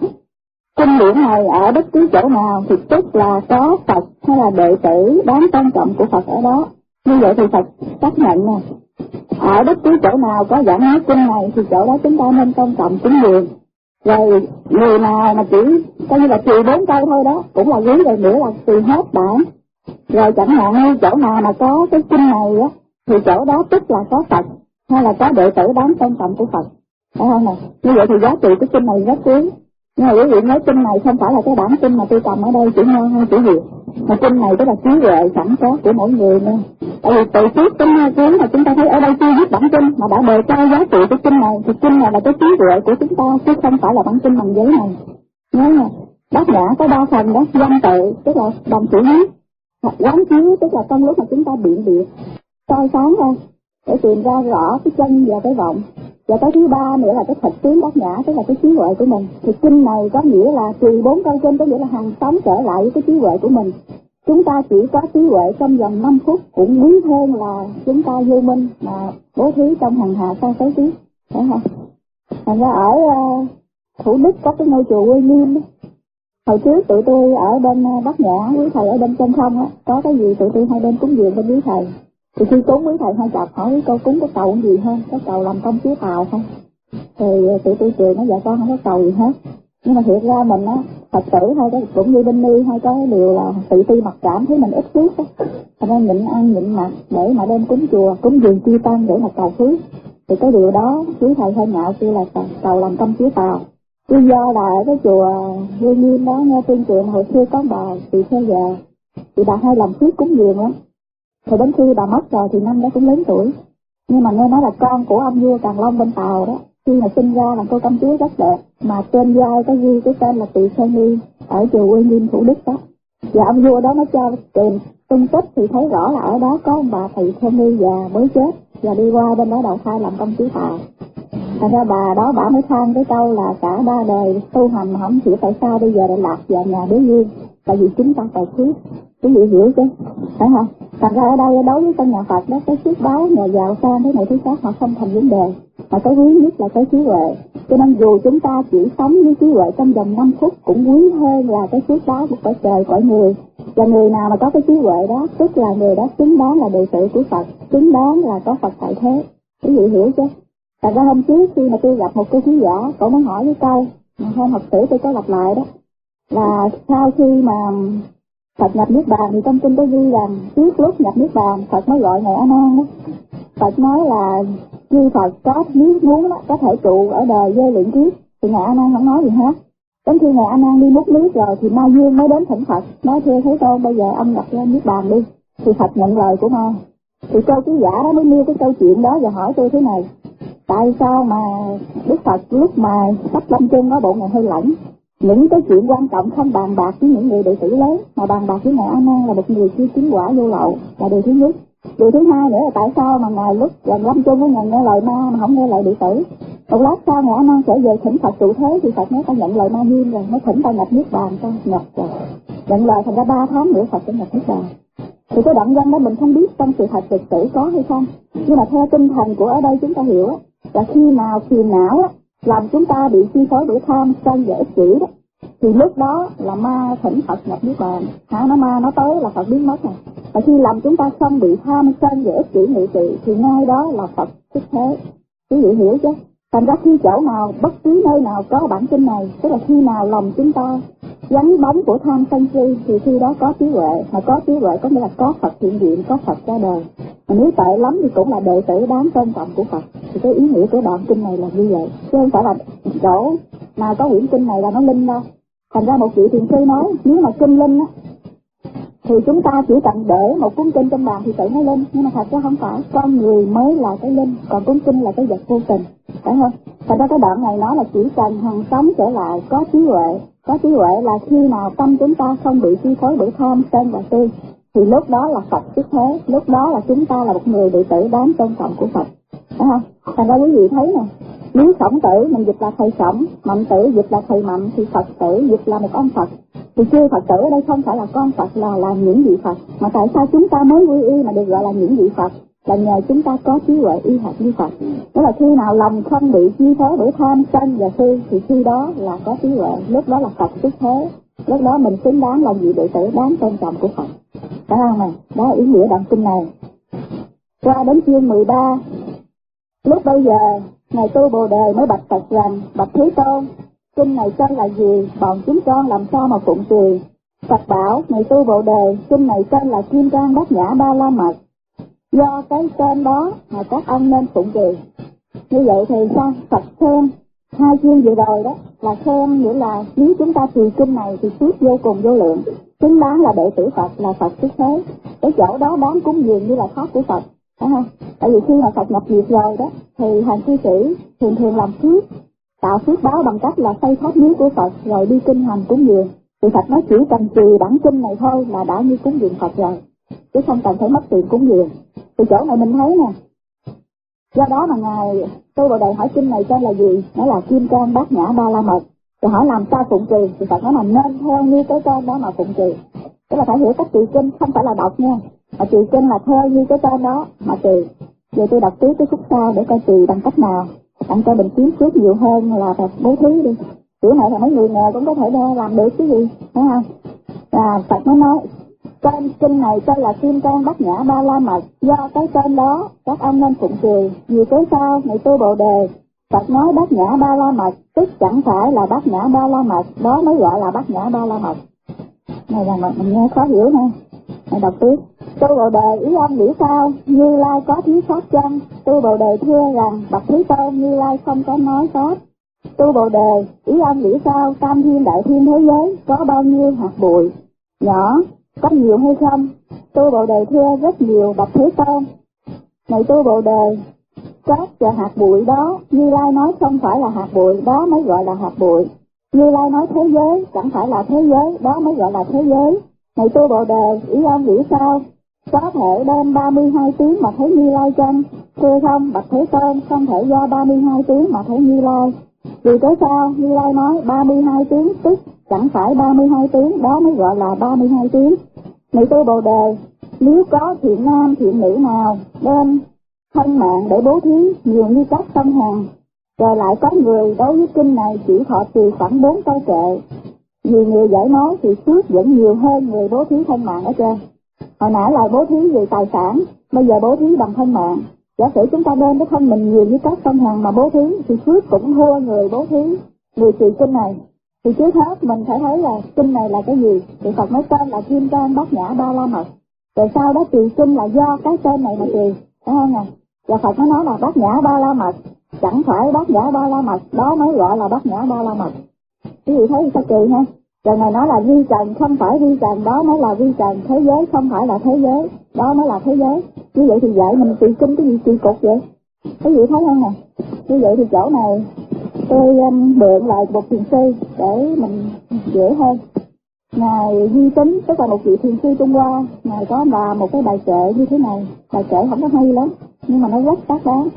kinh điển này ở bất cứ chỗ nào thì tức là có Phật hay là đệ tử đáng tôn trọng của Phật ở đó. Như vậy thì Phật xác nhận nè, ở bất cứ chỗ nào có giảng nói kinh này thì chỗ đó chúng ta nên tôn trọng cúng dường. Rồi người nào mà chỉ coi như là trừ bốn câu thôi đó cũng là quý rồi, nữa là trừ hết bản. Rồi chẳng hạn như chỗ nào mà có cái kinh này á thì chỗ đó tức là có Phật hay là có đệ tử đáng tôn trọng của Phật, phải không nè? Như vậy thì giá trị cái kinh này rất quý. Nhưng mà quý vị nói kinh này không phải là cái bản kinh mà tôi cầm ở đây chữ ngon hay chữ Việt, mà kinh này tức là trí huệ sẵn có của mỗi người nè. Tại vì từ trước đến nay mà chúng ta thấy ở đây chưa viết bản kinh mà đã đề cao giá trị cái kinh này, thì kinh này là cái trí huệ của chúng ta chứ không phải là bản kinh bằng giấy này. Nhớ nè, Bát Nhã có ba phần đó, văn tự tức là đồng chữ viết, quán chiếu tức là trong lúc mà chúng ta biện biệt soi sáng ra để tìm ra rõ cái chân và cái vọng. Và cái thứ ba nữa là cái thực tướng Bát Nhã, tức là cái trí huệ của mình. Thì kinh này có nghĩa là trừ bốn câu kinh, có nghĩa là hàng xóm trở lại với cái trí huệ của mình. Chúng ta chỉ có trí huệ trong vòng năm phút cũng quý hơn là chúng ta vô minh mà bố thí trong hàng hà sa số tiếng, phải không? Thành ra ở uh, Thủ Đức có cái ngôi chùa Quê Nghiêm đó. Hồi trước tụi tôi ở bên uh, Bát Nhã, quý thầy ở bên trên không á, có cái gì tụi tôi hai bên cúng dường bên quý thầy. Thì khi cúng quý thầy hai chọc hỏi cô cúng cái cầu gì hơn, cái cầu làm công chúa Tàu không? Thì tụi tôi cười nói dạ con không có cầu gì hết. Nhưng mà thiệt ra mình á, Phật tử hay cái cũng như Đinh Ni hay có điều là tự ti mặc cảm thấy mình ít phước á, thành ra nhịn ăn nhịn mặc để mà đem cúng chùa, cúng dường chi tăng để mà cầu phước. Thì cái điều đó quý thầy hơi ngạo kêu là cầu làm công chúa Tàu. Tuy do là ở cái chùa Nguyên Nghiêm đó nghe tuyên truyền hồi xưa có bà chị theo giờ, thì bà hay làm phước cúng dường lắm. Thì đến khi bà mất rồi thì năm đó cũng lớn tuổi, nhưng mà nghe nói là con của ông vua Càn Long bên Tàu đó, khi mà sinh ra là cô công chúa rất đẹp, mà trên vai có ghi cái tên là Tỳ Kheo Ni ở chùa Nguyên Nghiêm Thủ Đức đó. Và ông vua đó nó cho tìm tung tích thì thấy rõ là ở đó có ông bà Tỳ Kheo Ni già mới chết và đi qua bên đó đầu thai làm công chúa Tàu. Thành ra bà đó bà mới than cái câu là cả ba đời tu hành mà không hiểu tại sao bây giờ lại lạc vào nhà đế viên, tại vì chúng ta cầu phước. Quý vị hiểu chứ, phải không? Thành ra ở đây đối với căn nhà Phật đó, cái phước báo nhà giàu sang thế này thứ khác họ không thành vấn đề, mà cái quý nhất là cái trí huệ. Cho nên dù chúng ta chỉ sống với trí huệ trong vòng năm phút cũng quý hơn là cái phước báo của cõi trời cõi người. Và người nào mà có cái trí huệ đó, tức là người đó xứng đáng là đệ tử của Phật, xứng đáng là có Phật tại thế. Quý vị hiểu chứ? Thật ra hôm trước khi mà tôi gặp một cô khán giả, cậu mới hỏi cái câu mà hôm học sử tôi có lặp lại đó, là sau khi mà Phật nhập Niết Bàn thì trong kinh có ghi rằng trước lúc nhập Niết Bàn Phật mới gọi Ngài A Nan đó. Phật nói là chư Phật có nếu muốn đó, có thể trụ ở đời vô lượng kiếp, thì Ngài A Nan không nói gì hết. Đến khi Ngài A Nan đi múc nước rồi thì Ma Dương mới đến thỉnh Phật, nói thưa Thế Tôn bây giờ ông nhập lên Niết Bàn đi. Thì Phật nhận lời của Ma. Thì cô ký giả đó mới nêu cái câu chuyện đó và hỏi tôi thế này: tại sao mà Đức Phật lúc mà sắp lâm chung có bộ Ngài hơi lỏng, những cái chuyện quan trọng không bàn bạc với những người đệ tử lớn, mà bàn bạc với Ngài A Nan là một người chưa chứng quả vô lậu, là điều thứ nhất. Điều thứ hai nữa là tại sao mà Ngài lúc gần lâm chung với Ngài nghe lời Ma mà không nghe lời đệ tử. Một lát sau Ngài A Nan trở về thỉnh Phật trụ thế thì Phật nói ta nhận lời Ma Dương rồi, mới thỉnh ta nhập Niết Bàn, ta nhập rồi. Nhận lời thành ra ba tháng nữa Phật sẽ nhập Niết Bàn. Thì cái đoạn văn đó mình không biết trong sự thật lịch sử có hay không, nhưng mà theo tinh thần của ở đây chúng ta hiểu á, là khi nào phiền não á, làm chúng ta bị chi phối bởi tham sân và ích kỷ đó, thì lúc đó là Ma thỉnh Phật nhập Niết Bàn. Hả, nó Ma nó tới là Phật biến mất rồi. Và khi làm chúng ta không bị tham sân và ích kỷ ngự trị thì ngay đó là Phật xuất thế. Quý vị hiểu chứ? Thành ra khi chỗ nào, bất cứ nơi nào có bản kinh này, tức là khi nào lòng chúng ta gắn bóng của tham sân si thì khi đó có trí huệ, mà có trí huệ có nghĩa là có Phật hiện diện, có Phật ra đời. Mà nếu tệ lắm thì cũng là đệ tử đáng tôn trọng của Phật. Thì cái ý nghĩa của đoạn kinh này là như vậy, chứ không phải là chỗ nào có quyển kinh này là nó linh đâu. Thành ra một vị thiền sư nói nếu mà kinh linh á thì chúng ta chỉ cần để một cuốn kinh trong bàn thì tự nó linh, nhưng mà thật ra không phải, con người mới là cái linh, còn cuốn kinh là cái vật vô tình, phải không? Thành ra cái đoạn này nói là chỉ cần hằng sống trở lại có trí huệ. Có trí huệ là khi nào tâm chúng ta không bị chi phối bởi tham sân và si, thì lúc đó là Phật xuất thế, lúc đó là chúng ta là một người đệ tử đáng tôn trọng của Phật, phải không? Thành ra quý vị thấy nè, nếu Khổng Tử mình dịch là thầy Khổng, Mạnh Tử dịch là thầy Mạnh, thì Phật tử dịch là một ông Phật. Thì chư Phật tử ở đây không phải là con Phật, là là những vị Phật. Mà tại sao chúng ta mới quy y mà được gọi là những vị Phật? Là nhờ chúng ta có trí huệ y hệt như Phật. Đó là khi nào lòng không bị chi phối bởi tham sân và si thì khi đó là có trí huệ, lúc đó là Phật xuất thế, lúc đó mình xứng đáng là vị đệ tử đáng tôn trọng của Phật. Phải không này? Đó là ý nghĩa đoạn kinh này. Qua đến chương mười ba, lúc bây giờ Ngài Tu Bồ Đề mới bạch Phật rằng: bạch Thế Tôn, kinh này tên là gì? Bọn chúng con làm sao mà phụng trì? Phật bảo: Ngài Tu Bồ Đề, kinh này tên là Kim Cang Bát Nhã Ba La Mật. Do cái tên đó mà các ông nên phụng trì. Như vậy thì sao? Phật khen hai chương vừa rồi đó là khen, nghĩa là nếu chúng ta trì kinh này thì phước vô cùng vô lượng, xứng đáng là đệ tử Phật, là Phật xuất thế. Cái chỗ đó đáng cúng dường như là tháp của Phật, phải không? Tại vì khi mà Phật nhập diệt rồi đó thì hàng cư sĩ thường thường làm phước, tạo phước báo bằng cách là xây tháp miếu của Phật rồi đi kinh hành cúng dường. Thì Phật nói chỉ cần trì bản kinh này thôi là đã như cúng dường Phật rồi, chứ không cần phải mất tiền cúng dường. Thì chỗ này mình thấy nè, do đó mà Ngài Tu Bồ Đề hỏi kinh này tên là gì? Nó là Kim Cang Bát Nhã Ba La Mật. Rồi hỏi làm sao phụng trì? Thì Phật nói là nên theo như cái tên đó mà phụng trì. Tức là phải hiểu cách trì kinh, không phải là đọc nha, mà trì kinh là theo như cái tên đó mà trì. Giờ tôi đọc tiếp cái khúc sau để coi trì bằng cách nào, tặng cho mình kiếm phước nhiều hơn là bố thí đi. Kiểu này là mấy người nghèo cũng có thể làm được chứ gì, phải không? À, Phật mới nói tên kinh này tên là Kim Cang Bát Nhã Ba La Mật. Do cái tên đó các ông nên phụng trì. Vì cái sao Ngài Tu Bồ Đề Phật nói bát nhã ba la mật, tức chẳng phải là bát nhã ba la mật, đó mới gọi là bát nhã ba la mật. Này là mình, mình nghe khó hiểu ha. Này đọc tiếp. Tu Bồ Đề, ý ông nghĩ sao? Như Lai có thiếu sót chăng? Tu Bồ Đề thưa rằng bạch Thế Tôn, Như Lai không có nói sót. Tu Bồ Đề, ý ông nghĩ sao? Tam thiên đại thiên thế giới có bao nhiêu hạt bụi nhỏ, có nhiều hay không? Tu Bồ Đề thưa rất nhiều bạch Thế Tôn. Này Tu Bồ Đề, cát và hạt bụi đó, Như Lai nói không phải là hạt bụi, đó mới gọi là hạt bụi. Như Lai nói thế giới, chẳng phải là thế giới, đó mới gọi là thế giới. Này Tu Bồ Đề, ý ông nghĩ sao? Có thể đem ba mươi hai tiếng mà thấy Như Lai chăng? Thưa không, bạch Thế Tôn, không thể do ba mươi hai tiếng mà thấy Như Lai. Vì cớ sao? Như Lai nói ba mươi hai tiếng, tức chẳng phải ba mươi hai tiếng, đó mới gọi là ba mươi hai tiếng. Này Tu Bồ Đề, nếu có thiện nam thiện nữ nào đem thân mạng để bố thí nhiều như các sông Hằng, rồi lại có người đối với kinh này chỉ thọ trì khoảng bốn câu kệ, vì người giải nói thì phước vẫn nhiều hơn người bố thí thân mạng ở trên. Hồi nãy là bố thí về tài sản, bây giờ bố thí bằng thân mạng. Giả sử chúng ta đem cái thân mình nhiều như các sông Hằng mà bố thí thì phước cũng thua người bố thí người trì kinh này. Thì trước hết mình phải thấy là kinh này là cái gì? Thì Phật nói tên là Kim Cang Bát Nhã Ba La Mật. Rồi sau đó trì kinh là do cái tên này mà trì, phải không nè? Và Phật mới nói là Bát Nhã Ba La Mật, chẳng phải Bát Nhã Ba La Mật, đó mới gọi là Bát Nhã Ba La Mật. Quý vị thấy sao kỳ ha? Rồi Ngài nói là vi trần, không phải vi trần, đó mới là vi trần. Thế giới không phải là thế giới, đó mới là thế giới. Như vậy thì dạy mình trì kinh cái gì kỳ cục vậy? Quý vị thấy không nè? Như vậy thì chỗ này tôi um, mượn lại một thiền sư để mình dễ hơn. Ngài Duy Tính, tức là một vị thiền sư Trung Hoa, Ngài có bà một cái bài kệ như thế này. Bài kệ không có hay lắm, nhưng mà nó rất xác đáng.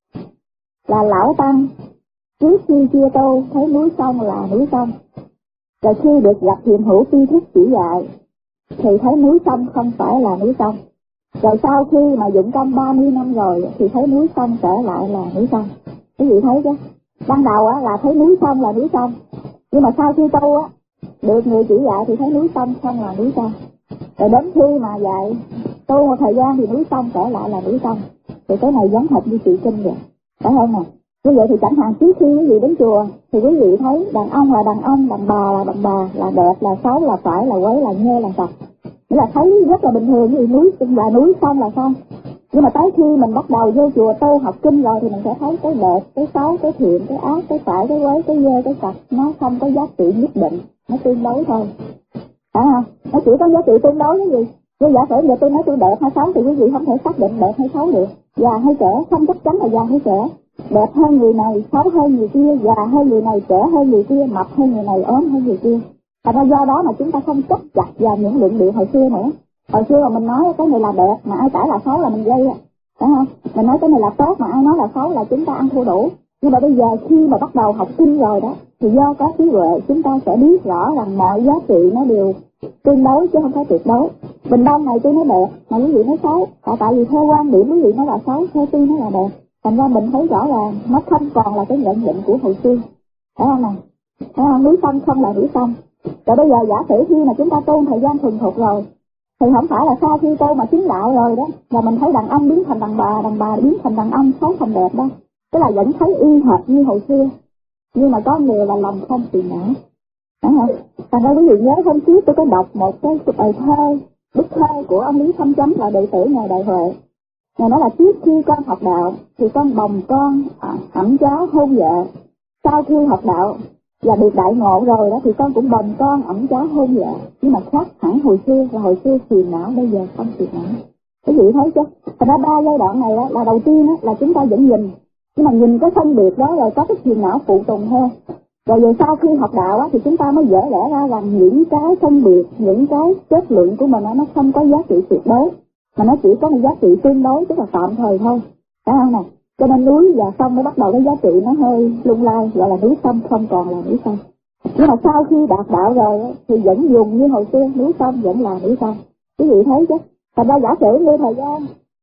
Là lão tăng, trước khi chia tô, thấy núi sông là núi sông. Rồi khi được gặp hiện hữu tri thức chỉ dạy, thì thấy núi sông không phải là núi sông. Rồi sau khi mà dụng công ba mươi năm rồi, thì thấy núi sông trở lại là núi sông. Quý vị thấy chứ? Ban đầu á là thấy núi sông là núi sông, nhưng mà sau khi tu á, được người chỉ dạy thì thấy núi sông không là núi sông. Rồi đến khi mà dạy tu một thời gian thì núi sông trở lại là núi sông. Thì cái này giống hệt như chị kinh vậy, phải không nè? Như vậy thì chẳng hạn trước khi quý vị đến chùa thì quý vị thấy đàn ông là đàn ông, đàn bà là đàn bà, là đẹp là xấu là phải là quấy là nhơ là sạch, nghĩa là thấy rất là bình thường. Vì núi là núi, sông là sông. Nhưng mà tới khi mình bắt đầu vô chùa tu học kinh rồi thì mình sẽ thấy cái đẹp, cái xấu, cái thiện, cái ác, cái phải, cái quấy, cái dơ, cái sạch, nó không có giá trị nhất định, nó tương đối thôi, phải không? Nó chỉ có giá trị tương đối cái gì? Như giả sử giờ tôi nói tôi đẹp hay xấu thì quý vị không thể xác định đẹp hay xấu được. Già hay trẻ không chắc chắn là già hay trẻ. Đẹp hơn người này, xấu hơn người kia, già hơn người này, trẻ hơn người kia, mập hơn người này, ốm hơn người kia. Thành ra do đó mà chúng ta không chấp chặt vào những luận điệu hồi xưa nữa. Hồi xưa mà mình nói cái này là đẹp mà ai cãi là xấu là mình gây á, phải không? Mình nói cái này là tốt mà ai nói là xấu là chúng ta ăn thua đủ. Nhưng mà bây giờ khi mà bắt đầu học kinh rồi đó, thì do có trí huệ chúng ta sẽ biết rõ rằng mọi giá trị nó đều tương đối chứ không phải tuyệt đối. Bình Đông này tôi nói đẹp mà quý vị nói xấu, tại tại vì theo quan điểm quý vị nói là xấu, theo tôi nói là đẹp. Thành ra mình thấy rõ ràng nó không còn là cái nhận định của hồi xưa, phải không nào? Phải không? Núi sông không là núi sông. Rồi bây giờ giả sử khi mà chúng ta tu thời gian thuần thục rồi, thì không phải là sau khi tu mà chứng đạo rồi đó, là mình thấy đàn ông biến thành đàn bà, đàn bà biến thành đàn ông, xấu thành đẹp đâu. Tức là vẫn thấy y hệt như hồi xưa, nhưng mà có người là lòng không phiền não, phải không? Thành ra quý vị nhớ hôm trước tôi có đọc một cái bài thơ, bức thơ của ông Lý Thâm Chấm là đệ tử Ngài Đại Huệ. Ngài nói là trước khi con học đạo thì con bồng con, ẵm cháu hôn vợ. Sau khi học đạo và được đại ngộ rồi đó thì con cũng bồng con, ẵm cháu hôn vợ. Nhưng mà khác hẳn hồi xưa, và hồi xưa phiền não, bây giờ không phiền não. Quý vị thấy chứ? Thành ra ba giai đoạn này đó, là đầu tiên đó, là chúng ta vẫn nhìn, nhưng mà nhìn cái phân biệt đó rồi có cái phiền não phụ tùng hơn. Rồi về sau khi học đạo á, thì chúng ta mới dễ lẽ ra rằng những cái phân biệt, những cái kết luận của mình đó, nó không có giá trị tuyệt đối, mà nó chỉ có một giá trị tương đối, tức là tạm thời thôi, phải không nè? Cho nên núi và sông mới bắt đầu cái giá trị nó hơi lung lay, gọi là núi sông không còn là núi sông. Nhưng mà sau khi đạt đạo rồi thì vẫn dùng như hồi xưa, núi sông vẫn là núi sông. Quý vị thấy chứ? Thành ra giả sử như thời gian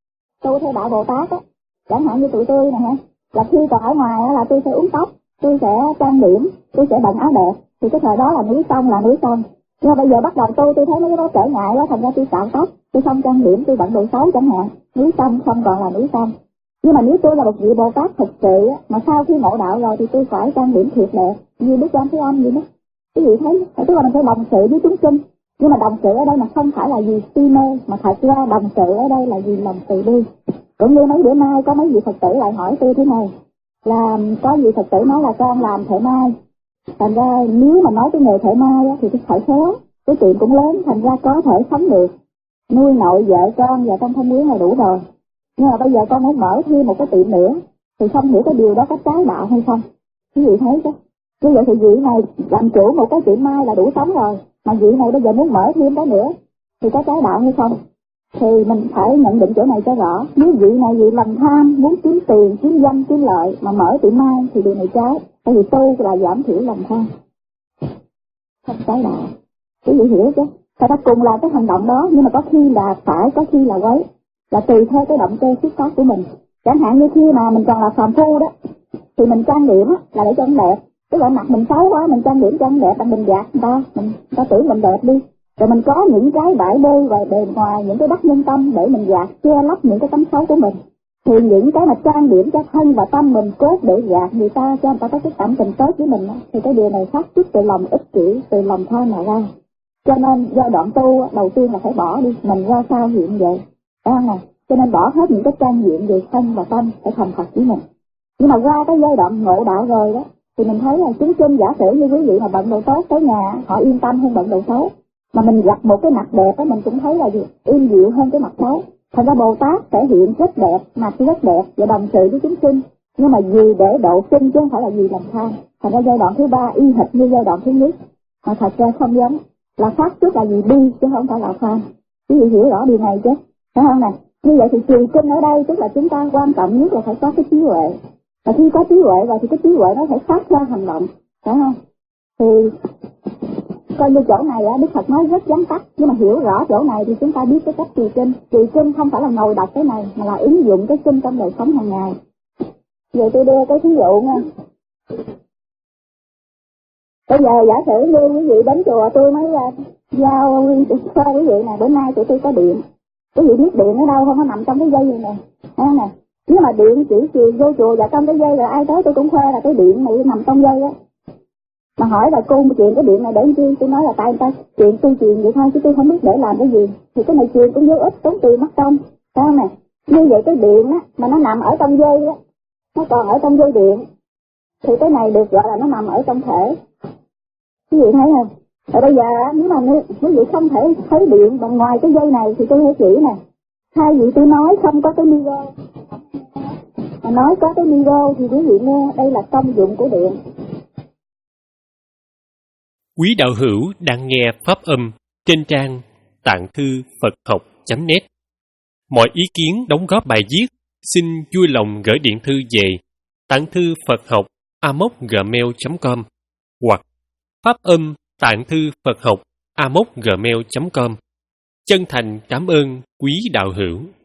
tu theo đạo Bồ Tát á, chẳng hạn như tụi tôi nè hả, là khi còn ở ngoài á, là tôi sẽ uống tóc, tôi sẽ trang điểm, tôi sẽ bận áo đẹp, thì cái thời đó là núi sông là núi sông. Nhưng mà bây giờ bắt đầu tu, tôi thấy mấy cái đó trở ngại quá, thành ra tôi cạo tóc, tôi không trang điểm, tôi bận đồ xấu chẳng hạn, núi sông không còn là núi sông. Nhưng mà nếu tôi là một vị Bồ Tát thực sự á, mà sau khi ngộ đạo rồi thì tôi phải trang điểm thiệt đẹp như Đức Quan Thế Âm vậy đó. Quý vị thấy, tức là mình phải đồng sự với chúng sinh. Nhưng mà đồng sự ở đây mà không phải là vì si mê, mà thật ra đồng sự ở đây là vì lòng từ bi. Cũng như mấy bữa nay có mấy vị Phật tử lại hỏi tôi thế này, là có vị Phật tử nói là con làm thợ may. Thành ra nếu mà nói cái nghề thợ may á, thì tôi phải khéo, cái tiệm cũng lớn, thành ra có thể sống được, nuôi nội vợ con và con thân quyến là đủ rồi. Nhưng mà bây giờ con muốn mở thêm một cái tiệm nữa, thì không hiểu cái điều đó có trái đạo hay không. Quý vị thấy chứ? Như vậy thì vị này làm chủ một cái tiệm may là đủ sống rồi, mà vị này bây giờ muốn mở thêm cái nữa, thì có trái đạo hay không? Thì mình phải nhận định chỗ này cho rõ. Nếu vị này vị lòng tham, muốn kiếm tiền, kiếm danh, kiếm lợi mà mở tiệm may thì điều này trái. Tại vì tu là giảm thiểu lòng tham, không trái đạo. Quý vị hiểu chứ? Thật ra cùng là cái hành động đó, nhưng mà có khi là phải, có khi là quấy, là tùy theo cái động cơ xuất phát của mình. Chẳng hạn như khi mà mình còn là phàm phu đó, thì mình trang điểm á, là để cho nó đẹp. Tức là mặt mình xấu quá, mình trang điểm cho nó đẹp, là mình gạt người ta, mình ta tưởng mình đẹp đi. Rồi mình có những cái bãi bơi và bề ngoài, những cái đắc nhân tâm để mình gạt che lấp những cái tấm xấu của mình. Thì những cái mà trang điểm cho thân và tâm mình cốt để gạt người ta, cho người ta có cái cảm tình tốt với mình, thì cái điều này phát xuất từ lòng ích kỷ, từ lòng tham mà ra. Cho nên giai đoạn tu đầu tiên là phải bỏ đi, mình ra sao hiện vậy, phải không nào? Cho nên bỏ hết những cái trang diện về thân và tâm, phải thành thật với mình. Nhưng mà qua cái giai đoạn ngộ đạo rồi đó, thì mình thấy là chúng sinh giả sử như quý vị mà bận đồ tốt tới nhà, họ yên tâm hơn bận đồ xấu. Mà mình gặp một cái mặt đẹp á, mình cũng thấy là gì? Im dịu hơn cái mặt xấu. Thành ra Bồ Tát thể hiện rất đẹp, mặt rất đẹp và đồng sự với chúng sinh. Nhưng mà vì để độ sinh chứ không phải là vì làm tham. Thành ra giai đoạn thứ ba y hệt như giai đoạn thứ nhất, mà thật ra không giống. Là phát xuất là vì bi chứ không phải là tham. Quý vị hiểu rõ điều này chứ? Phải không nè? Như vậy thì trì kinh ở đây tức là chúng ta quan trọng nhất là phải có cái trí huệ. Và khi có trí huệ rồi thì cái trí huệ nó phải phát ra hành động, phải không? Thì coi như chỗ này á, Đức Phật nói rất vắn tắt, nhưng mà hiểu rõ chỗ này thì chúng ta biết cái cách trì kinh. Trì kinh không phải là ngồi đọc cái này, mà là ứng dụng cái kinh trong đời sống hàng ngày. Giờ tôi đưa cái thí dụ nha. Bây giờ giả sử như quý vị đến chùa tôi mới uh, giao cho quý vị này, bữa nay tụi tôi có điện. Quý vị biết điện ở đâu không? Nó nằm trong cái dây này nè, thấy không nè? Nếu mà điện chỉ truyền vô chùa và trong cái dây rồi ai tới tôi cũng khoe là cái điện này nằm trong dây á. Mà hỏi là cô truyền cái điện này để làm chi? Tôi nói là tại người ta truyền tôi truyền vậy thôi chứ tôi không biết để làm cái gì. Thì cái này truyền cũng vô ích, tốn tiền mất công, thấy không nè? Như vậy cái điện á mà nó nằm ở trong dây á, nó còn ở trong dây điện, thì cái này được gọi là nó nằm ở trong thể. Quý vị thấy không? Rồi bây giờ nếu mà quý vị không thể thấy điện bằng ngoài cái dây này thì tôi sẽ chỉ nè. Thay vì tôi nói không có cái micro, mà nói có cái micro thì quý vị nghe đây là công dụng của điện. Quý đạo hữu đang nghe pháp âm trên trang tạng thư Phật học chấm net. Mọi ý kiến đóng góp bài viết xin vui lòng gửi điện thư về tạng thư Phật học a m o gmail chấm com hoặc pháp âm tạng thư Phật học a m o gmail chấm com. Chân thành cảm ơn quý đạo hữu.